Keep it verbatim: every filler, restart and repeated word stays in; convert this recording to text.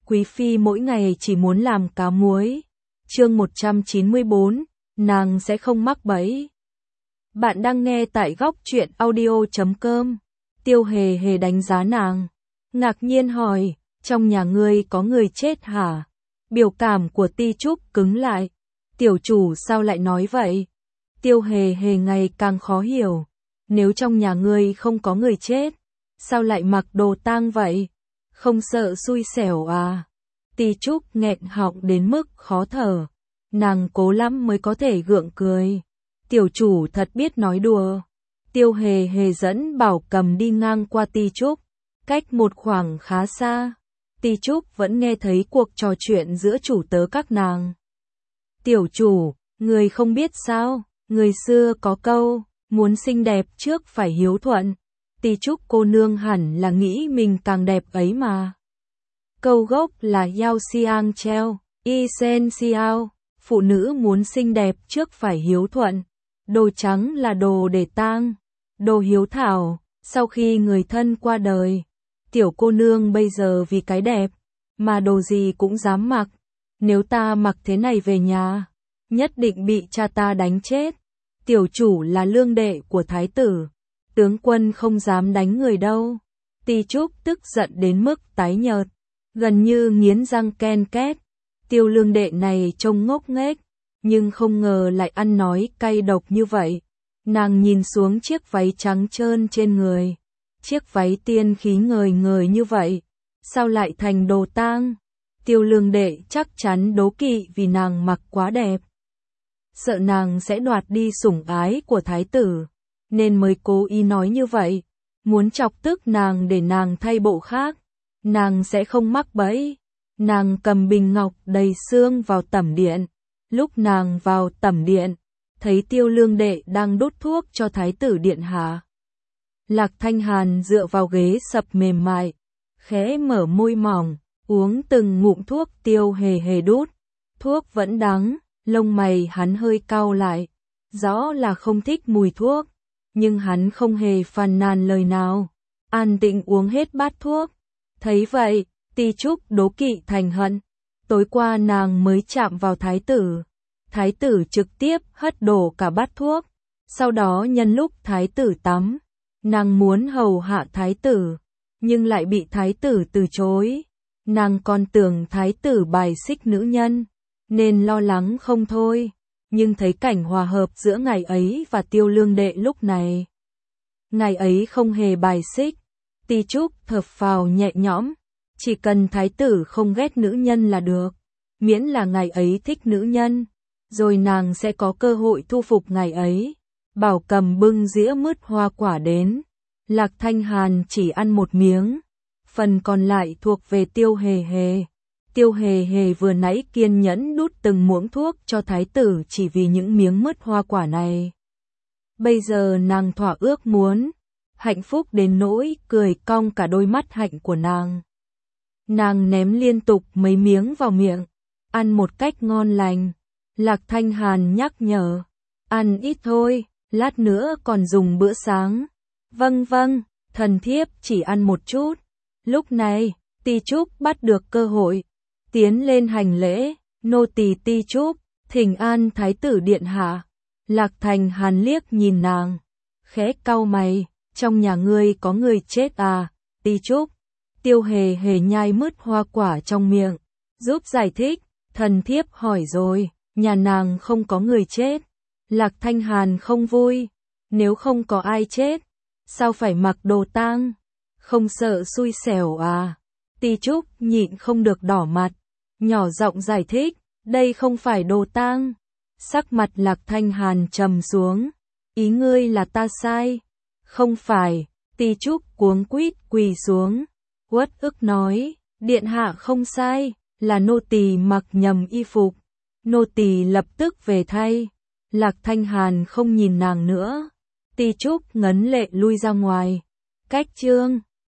Quý phi mỗi ngày chỉ muốn làm cá muối. Chương một trăm chín mươi bốn, nàng sẽ không mắc bẫy. Bạn đang nghe tại góc truyện audio chấm com. Tiêu Hề Hề đánh giá nàng, ngạc nhiên hỏi, trong nhà ngươi có người chết hả? Biểu cảm của Ti Trúc cứng lại. Tiểu chủ sao lại nói vậy? Tiêu Hề Hề ngày càng khó hiểu. Nếu trong nhà ngươi không có người chết, sao lại mặc đồ tang vậy? Không sợ xui xẻo à? Ti Trúc nghẹn họng đến mức khó thở. Nàng cố lắm mới có thể gượng cười. Tiểu chủ thật biết nói đùa. Tiêu Hề Hề dẫn Bảo Cầm đi ngang qua Ti Trúc, cách một khoảng khá xa. Ti Trúc vẫn nghe thấy cuộc trò chuyện giữa chủ tớ các nàng. Tiểu chủ, người không biết sao, người xưa có câu, muốn xinh đẹp trước phải hiếu thuận. Ti Trúc cô nương hẳn là nghĩ mình càng đẹp ấy mà. Câu gốc là Yao Xiang Treo, Y Sen Xiao, phụ nữ muốn xinh đẹp trước phải hiếu thuận. Đồ trắng là đồ để tang, đồ hiếu thảo, sau khi người thân qua đời. Tiểu cô nương bây giờ vì cái đẹp, mà đồ gì cũng dám mặc. Nếu ta mặc thế này về nhà, nhất định bị cha ta đánh chết. Tiểu chủ là lương đệ của thái tử, tướng quân không dám đánh người đâu. Ti Trúc tức giận đến mức tái nhợt, gần như nghiến răng ken két. Tiêu lương đệ này trông ngốc nghếch, nhưng không ngờ lại ăn nói cay độc như vậy. Nàng nhìn xuống chiếc váy trắng trơn trên người, chiếc váy tiên khí ngời ngời như vậy, sao lại thành đồ tang? Tiêu lương đệ chắc chắn đố kỵ vì nàng mặc quá đẹp, sợ nàng sẽ đoạt đi sủng ái của thái tử, nên mới cố ý nói như vậy, muốn chọc tức nàng để nàng thay bộ khác. Nàng sẽ không mắc bẫy. Nàng cầm bình ngọc đầy xương vào tẩm điện. Lúc nàng vào tẩm điện, thấy Tiêu lương đệ đang đốt thuốc cho thái tử điện hạ. Lạc Thanh Hàn dựa vào ghế sập mềm mại, khẽ mở môi mỏng, uống từng ngụm thuốc Tiêu Hề Hề đút. Thuốc vẫn đắng, lông mày hắn hơi cau lại, rõ là không thích mùi thuốc, nhưng hắn không hề phàn nàn lời nào, an tĩnh uống hết bát thuốc. Thấy vậy, Ti Trúc đố kỵ thành hận. Tối qua nàng mới chạm vào thái tử, thái tử trực tiếp hất đổ cả bát thuốc. Sau đó nhân lúc thái tử tắm, nàng muốn hầu hạ thái tử, nhưng lại bị thái tử từ chối. Nàng còn tưởng thái tử bài xích nữ nhân, nên lo lắng không thôi. Nhưng thấy cảnh hòa hợp giữa ngài ấy và Tiêu lương đệ lúc này, ngài ấy không hề bài xích. Ti Trúc thở phào nhẹ nhõm, chỉ cần thái tử không ghét nữ nhân là được, miễn là ngài ấy thích nữ nhân, rồi nàng sẽ có cơ hội thu phục ngài ấy. Bảo Cầm bưng dĩa mứt hoa quả đến, Lạc Thanh Hàn chỉ ăn một miếng, phần còn lại thuộc về Tiêu Hề Hề. Tiêu Hề Hề vừa nãy kiên nhẫn đút từng muỗng thuốc cho thái tử chỉ vì những miếng mứt hoa quả này. Bây giờ nàng thỏa ước muốn, hạnh phúc đến nỗi cười cong cả đôi mắt hạnh của nàng. Nàng ném liên tục mấy miếng vào miệng, ăn một cách ngon lành. Lạc Thanh Hàn nhắc nhở, ăn ít thôi, lát nữa còn dùng bữa sáng. Vâng vâng, thần thiếp chỉ ăn một chút. Lúc này, Ti Trúc bắt được cơ hội, tiến lên hành lễ, nô tỳ Ti Trúc, thỉnh an thái tử điện hạ. Lạc Thanh Hàn liếc nhìn nàng, khẽ cau mày, trong nhà ngươi có người chết à? Ti Trúc. Tiêu Hề Hề nhai mứt hoa quả trong miệng, giúp giải thích, thần thiếp hỏi rồi, nhà nàng không có người chết. Lạc Thanh Hàn không vui, nếu không có ai chết, sao phải mặc đồ tang? Không sợ xui xẻo à? Ti Trúc nhịn không được đỏ mặt, nhỏ giọng giải thích, đây không phải đồ tang. Sắc mặt Lạc Thanh Hàn trầm xuống, ý ngươi là ta sai? Không phải. Ti Trúc cuống quýt quỳ xuống, uất ức nói, điện hạ không sai, là nô tỳ mặc nhầm y phục, nô tỳ lập tức về thay. Lạc Thanh Hàn không nhìn nàng nữa, Ti Trúc ngấn lệ lui ra ngoài. Cách chương